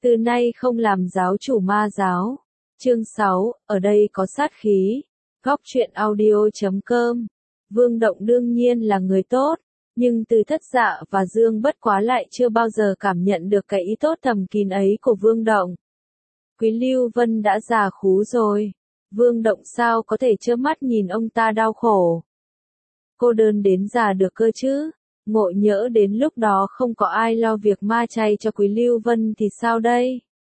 Từ nay không làm giáo chủ ma giáo. Chương 6, ở đây có sát khí. Góc truyện audio.com. Vương Động đương nhiên là người tốt, nhưng Từ Thất Dạ và Dương Bất Quá lại chưa bao giờ cảm nhận được cái ý tốt thầm kín ấy của Vương Động. Quý Lưu Vân đã già khú rồi. Vương Động sao có thể trơ mắt nhìn ông ta đau khổ. Cô đơn đến già được cơ chứ. Ngộ nhỡ đến lúc đó không có ai lo việc ma chay cho Quý Lưu Vân thì sao đây?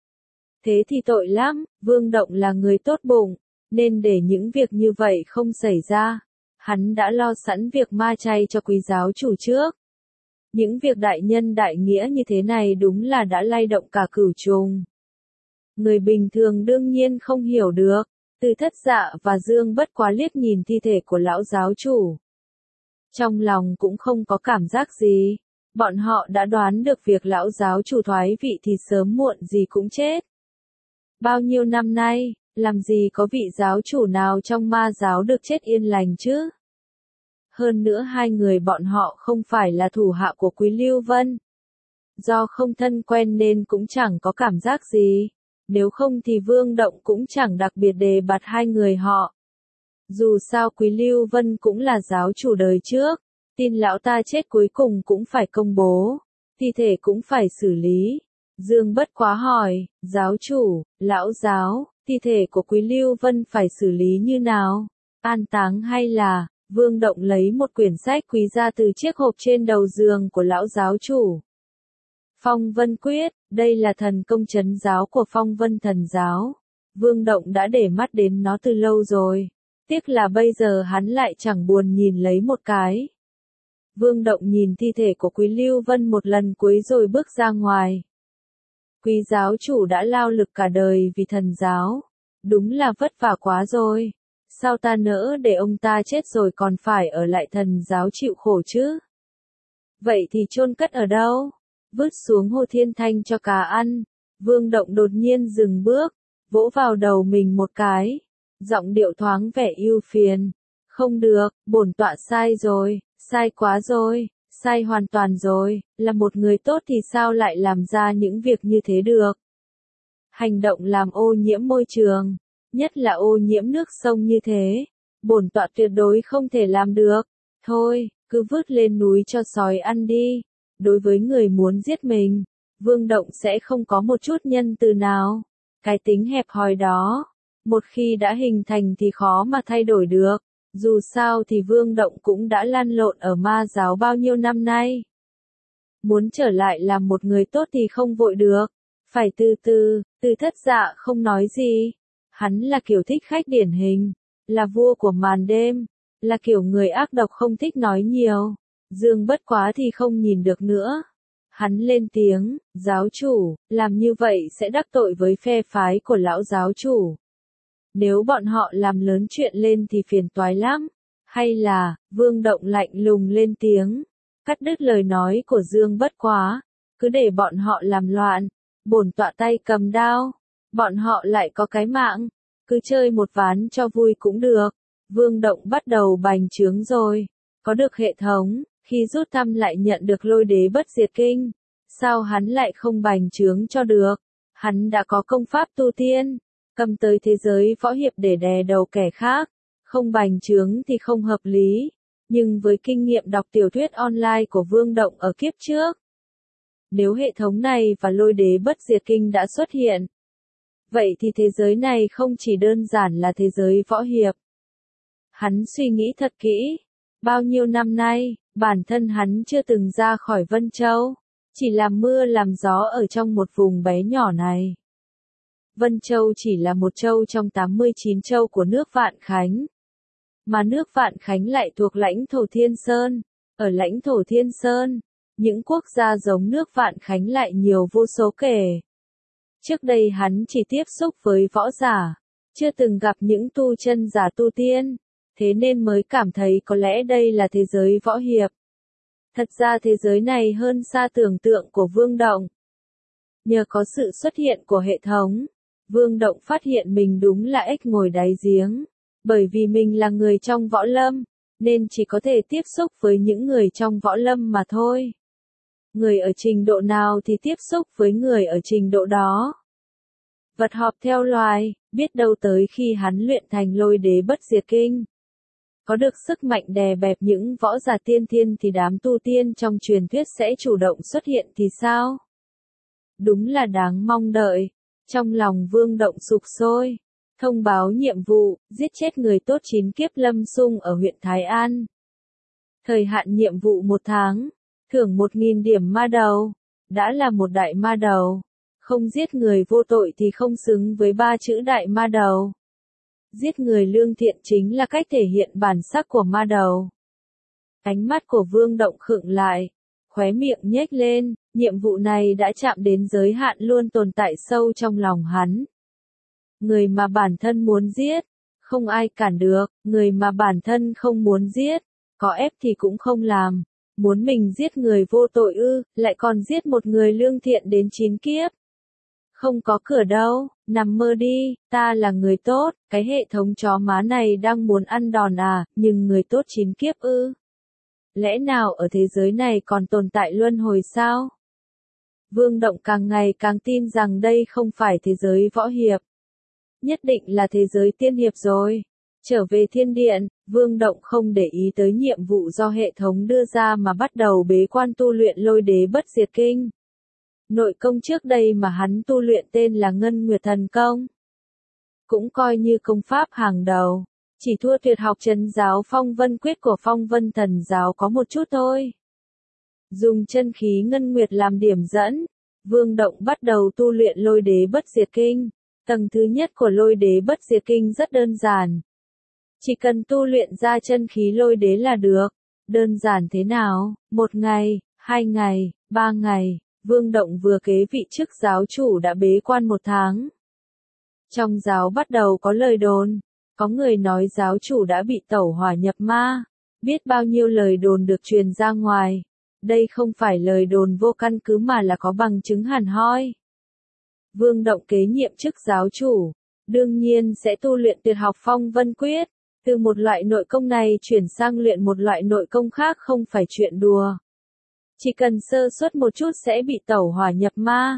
Thế thì tội lắm, Vương Động là người tốt bụng, nên để những việc như vậy không xảy ra. Hắn đã lo sẵn việc ma chay cho quý giáo chủ trước. Những việc đại nhân đại nghĩa như thế này đúng là đã lay động cả cửu trùng. Người bình thường đương nhiên không hiểu được. Từ Thất Dạ và Dương Bất Quá liếc nhìn thi thể của lão giáo chủ. Trong lòng cũng không có cảm giác gì. Bọn họ đã đoán được việc lão giáo chủ thoái vị thì sớm muộn gì cũng chết. Bao nhiêu năm nay, làm gì có vị giáo chủ nào trong ma giáo được chết yên lành chứ? Hơn nữa hai người bọn họ không phải là thủ hạ của Quý Lưu Vân. Do không thân quen nên cũng chẳng có cảm giác gì. Nếu không thì Vương Động cũng chẳng đặc biệt đề bạt hai người họ. Dù sao Quý Lưu Vân cũng là giáo chủ đời trước, tin lão ta chết cuối cùng cũng phải công bố, thi thể cũng phải xử lý. Dương Bất Quá hỏi, giáo chủ, lão giáo, thi thể của Quý Lưu Vân phải xử lý như nào? An táng hay là? Vương Động lấy một quyển sách quý ra từ chiếc hộp trên đầu giường của lão giáo chủ. Phong Vân Quyết, đây là thần công trấn giáo của Phong Vân Thần giáo. Vương Động đã để mắt đến nó từ lâu rồi. Tiếc là bây giờ hắn lại chẳng buồn nhìn lấy một cái. Vương Động nhìn thi thể của Quý Lưu Vân một lần cuối rồi bước ra ngoài. Quý giáo chủ đã lao lực cả đời vì thần giáo. Đúng là vất vả quá rồi. Sao ta nỡ để ông ta chết rồi còn phải ở lại thần giáo chịu khổ chứ? Vậy thì chôn cất ở đâu? Vứt xuống Hồ Thiên Thanh cho cá ăn. Vương Động đột nhiên dừng bước, vỗ vào đầu mình một cái. Giọng điệu thoáng vẻ ưu phiền. Không được, bổn tọa sai rồi, sai quá rồi, sai hoàn toàn rồi, là một người tốt thì sao lại làm ra những việc như thế được? Hành động làm ô nhiễm môi trường, nhất là ô nhiễm nước sông như thế, bổn tọa tuyệt đối không thể làm được. Thôi, cứ vứt lên núi cho sói ăn đi. Đối với người muốn giết mình, Vương Động sẽ không có một chút nhân từ nào. Cái tính hẹp hòi đó, một khi đã hình thành thì khó mà thay đổi được. Dù sao thì Vương Động cũng đã lăn lộn ở ma giáo bao nhiêu năm nay. Muốn trở lại làm một người tốt thì không vội được. Phải từ từ. Từ Thất Dạ không nói gì. Hắn là kiểu thích khách điển hình. Là vua của màn đêm. Là kiểu người ác độc không thích nói nhiều. Dương Bất Quá thì không nhìn được nữa. Hắn lên tiếng, giáo chủ, làm như vậy sẽ đắc tội với phe phái của lão giáo chủ. Nếu bọn họ làm lớn chuyện lên thì phiền toái lắm. Hay là, Vương Động lạnh lùng lên tiếng, cắt đứt lời nói của Dương Bất Quá. Cứ để bọn họ làm loạn, bổn tọa tay cầm đao. Bọn họ lại có cái mạng, cứ chơi một ván cho vui cũng được. Vương Động bắt đầu bành trướng rồi. Có được hệ thống, khi rút thăm lại nhận được Lôi Đế Bất Diệt Kinh. Sao hắn lại không bành trướng cho được? Hắn đã có công pháp tu tiên, cầm tới thế giới võ hiệp để đè đầu kẻ khác. Không bành trướng thì không hợp lý. Nhưng với kinh nghiệm đọc tiểu thuyết online của Vương Động ở kiếp trước, nếu hệ thống này và Lôi Đế Bất Diệt Kinh đã xuất hiện, vậy thì thế giới này không chỉ đơn giản là thế giới võ hiệp. Hắn suy nghĩ thật kỹ. Bao nhiêu năm nay, bản thân hắn chưa từng ra khỏi Vân Châu. Chỉ làm mưa làm gió ở trong một vùng bé nhỏ này. Vân Châu chỉ là một châu trong 89 châu của nước Vạn Khánh. Mà nước Vạn Khánh lại thuộc lãnh thổ Thiên Sơn. Ở lãnh thổ Thiên Sơn, những quốc gia giống nước Vạn Khánh lại nhiều vô số kể. Trước đây hắn chỉ tiếp xúc với võ giả, chưa từng gặp những tu chân giả tu tiên. Thế nên mới cảm thấy có lẽ đây là thế giới võ hiệp. Thật ra thế giới này hơn xa tưởng tượng của Vương Động. Nhờ có sự xuất hiện của hệ thống, Vương Động phát hiện mình đúng là ếch ngồi đáy giếng. Bởi vì mình là người trong võ lâm, nên chỉ có thể tiếp xúc với những người trong võ lâm mà thôi. Người ở trình độ nào thì tiếp xúc với người ở trình độ đó. Vật họp theo loài, biết đâu tới khi hắn luyện thành lôi đế bất diệt kinh. Có được sức mạnh đè bẹp những võ giả tiên thiên thì đám tu tiên trong truyền thuyết sẽ chủ động xuất hiện thì sao? Đúng là đáng mong đợi. Trong lòng Vương Động sục sôi. Thông báo nhiệm vụ, giết chết người tốt 9 kiếp lâm xung ở huyện Thái An. Thời hạn nhiệm vụ 1 tháng. Thưởng 1.000 điểm ma đầu. Đã là một đại ma đầu. Không giết người vô tội thì không xứng với 3 chữ đại ma đầu. Giết người lương thiện chính là cách thể hiện bản sắc của ma đầu. Ánh mắt của Vương Động khựng lại. Khóe miệng nhếch lên, nhiệm vụ này đã chạm đến giới hạn luôn tồn tại sâu trong lòng hắn. Người mà bản thân muốn giết, không ai cản được, người mà bản thân không muốn giết, có ép thì cũng không làm. Muốn mình giết người vô tội ư, lại còn giết một người lương thiện đến 9 kiếp. Không có cửa đâu, nằm mơ đi, ta là người tốt, cái hệ thống chó má này đang muốn ăn đòn à, nhưng người tốt 9 kiếp ư. Lẽ nào ở thế giới này còn tồn tại luân hồi sao? Vương Động càng ngày càng tin rằng đây không phải thế giới võ hiệp. Nhất định là thế giới tiên hiệp rồi. Trở về thiên điện, Vương Động không để ý tới nhiệm vụ do hệ thống đưa ra mà bắt đầu bế quan tu luyện lôi đế bất diệt kinh. Nội công trước đây mà hắn tu luyện tên là Ngân Nguyệt Thần Công. Cũng coi như công pháp hàng đầu. Chỉ thua tuyệt học trấn giáo Phong Vân Quyết của Phong Vân Thần Giáo có một chút thôi. Dùng chân khí Ngân Nguyệt làm điểm dẫn, Vương Động bắt đầu tu luyện lôi đế bất diệt kinh. Tầng thứ nhất của lôi đế bất diệt kinh rất đơn giản. Chỉ cần tu luyện ra chân khí lôi đế là được. Đơn giản thế nào? 1 ngày, 2 ngày, 3 ngày, Vương Động vừa kế vị chức giáo chủ đã bế quan 1 tháng. Trong giáo bắt đầu có lời đồn. Có người nói giáo chủ đã bị tẩu hỏa nhập ma. Biết bao nhiêu lời đồn được truyền ra ngoài. Đây không phải lời đồn vô căn cứ mà là có bằng chứng hẳn hoi. Vương Động kế nhiệm chức giáo chủ. Đương nhiên sẽ tu luyện tuyệt học Phong Vân Quyết. Từ một loại nội công này chuyển sang luyện một loại nội công khác không phải chuyện đùa. Chỉ cần sơ suất một chút sẽ bị tẩu hỏa nhập ma.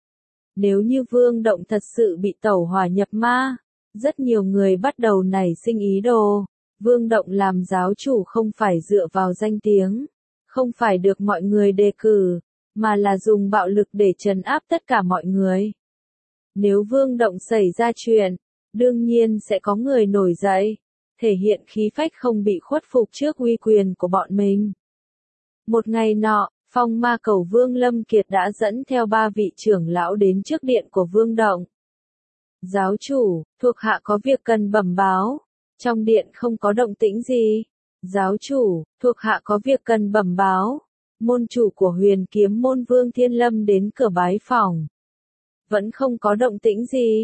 Nếu như Vương Động thật sự bị tẩu hỏa nhập ma, rất nhiều người bắt đầu nảy sinh ý đồ. Vương Động làm giáo chủ không phải dựa vào danh tiếng, không phải được mọi người đề cử, mà là dùng bạo lực để trấn áp tất cả mọi người. Nếu Vương Động xảy ra chuyện, đương nhiên sẽ có người nổi dậy, thể hiện khí phách không bị khuất phục trước uy quyền của bọn mình. Một ngày nọ, Phong Ma Cầu Vương Lâm Kiệt đã dẫn theo 3 vị trưởng lão đến trước điện của Vương Động. Giáo chủ, thuộc hạ có việc cần bẩm báo. Trong điện không có động tĩnh gì. Giáo chủ, thuộc hạ có việc cần bẩm báo. Môn chủ của Huyền Kiếm môn Vương Thiên Lâm đến cửa bái phỏng. Vẫn không có động tĩnh gì.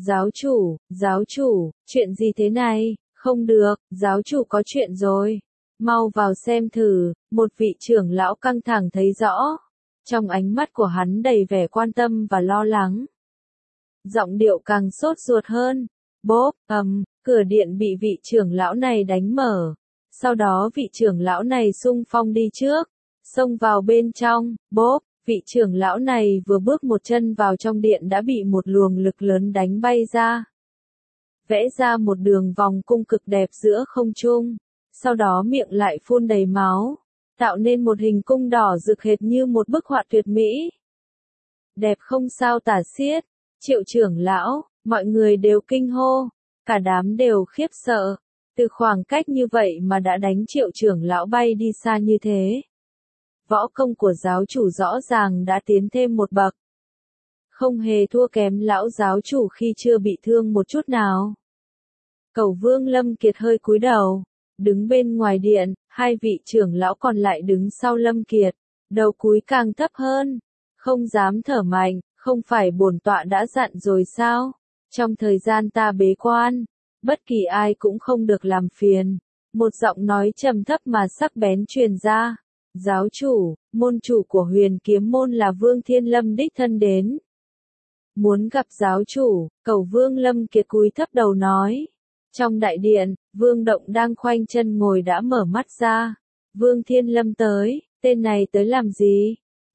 Giáo chủ, chuyện gì thế này? Không được, giáo chủ có chuyện rồi. Mau vào xem thử, một vị trưởng lão căng thẳng thấy rõ. Trong ánh mắt của hắn đầy vẻ quan tâm và lo lắng. Giọng điệu càng sốt ruột hơn. Bốp, cửa điện bị vị trưởng lão này đánh mở. Sau đó vị trưởng lão này xung phong đi trước, xông vào bên trong. Bốp, vị trưởng lão này vừa bước một chân vào trong điện đã bị một luồng lực lớn đánh bay ra. Vẽ ra một đường vòng cung cực đẹp giữa không trung. Sau đó miệng lại phun đầy máu, tạo nên một hình cung đỏ rực hệt như một bức họa tuyệt mỹ. Đẹp không sao tả xiết. Triệu trưởng lão, mọi người đều kinh hô, cả đám đều khiếp sợ. Từ khoảng cách như vậy mà đã đánh Triệu trưởng lão bay đi xa như thế. Võ công của giáo chủ rõ ràng đã tiến thêm một bậc. Không hề thua kém lão giáo chủ khi chưa bị thương một chút nào. Cầu Vương Lâm Kiệt hơi cúi đầu. Đứng bên ngoài điện, 2 vị trưởng lão còn lại đứng sau Lâm Kiệt, đầu cúi càng thấp hơn, không dám thở mạnh, không phải bổn tọa đã dặn rồi sao? Trong thời gian ta bế quan, bất kỳ ai cũng không được làm phiền. Một giọng nói trầm thấp mà sắc bén truyền ra. Giáo chủ, môn chủ của Huyền Kiếm môn là Vương Thiên Lâm đích thân đến. Muốn gặp giáo chủ, Cầu Vương Lâm Kiệt cúi thấp đầu nói. Trong đại điện, Vương Động đang khoanh chân ngồi đã mở mắt ra. Vương Thiên Lâm tới, tên này tới làm gì?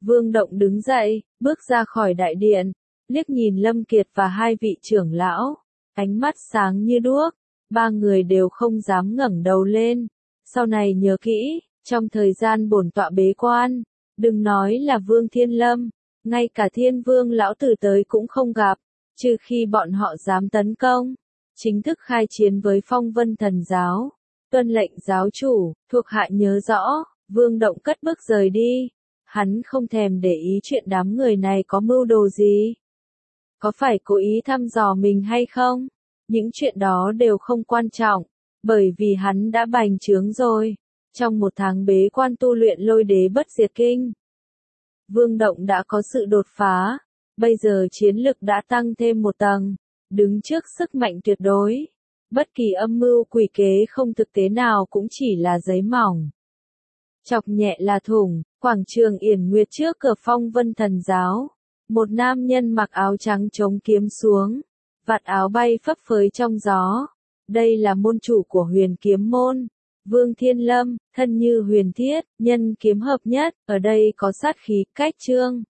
Vương Động đứng dậy, bước ra khỏi đại điện, liếc nhìn Lâm Kiệt và hai vị trưởng lão, ánh mắt sáng như đuốc, ba người đều không dám ngẩng đầu lên. Sau này nhớ kỹ, trong thời gian bổn tọa bế quan, đừng nói là Vương Thiên Lâm, ngay cả Thiên Vương lão tử tới cũng không gặp, trừ khi bọn họ dám tấn công, chính thức khai chiến với Phong Vân Thần giáo. Tuân lệnh giáo chủ, thuộc hạ nhớ rõ. Vương Động cất bước rời đi. Hắn không thèm để ý chuyện đám người này có mưu đồ gì. Có phải cố ý thăm dò mình hay không? Những chuyện đó đều không quan trọng, bởi vì hắn đã bành trướng rồi. Trong một tháng bế quan tu luyện Lôi Đế Bất Diệt Kinh, Vương Động đã có sự đột phá, bây giờ chiến lực đã tăng thêm một tầng, đứng trước sức mạnh tuyệt đối. Bất kỳ âm mưu quỷ kế không thực tế nào cũng chỉ là giấy mỏng. Chọc nhẹ là thủng, quảng trường Yển Nguyệt trước cửa Phong Vân Thần giáo. Một nam nhân mặc áo trắng chống kiếm xuống, vạt áo bay phấp phới trong gió. Đây là môn chủ của Huyền Kiếm môn, Vương Thiên Lâm, thân như huyền thiết, nhân kiếm hợp nhất, ở đây có sát khí, cách chương.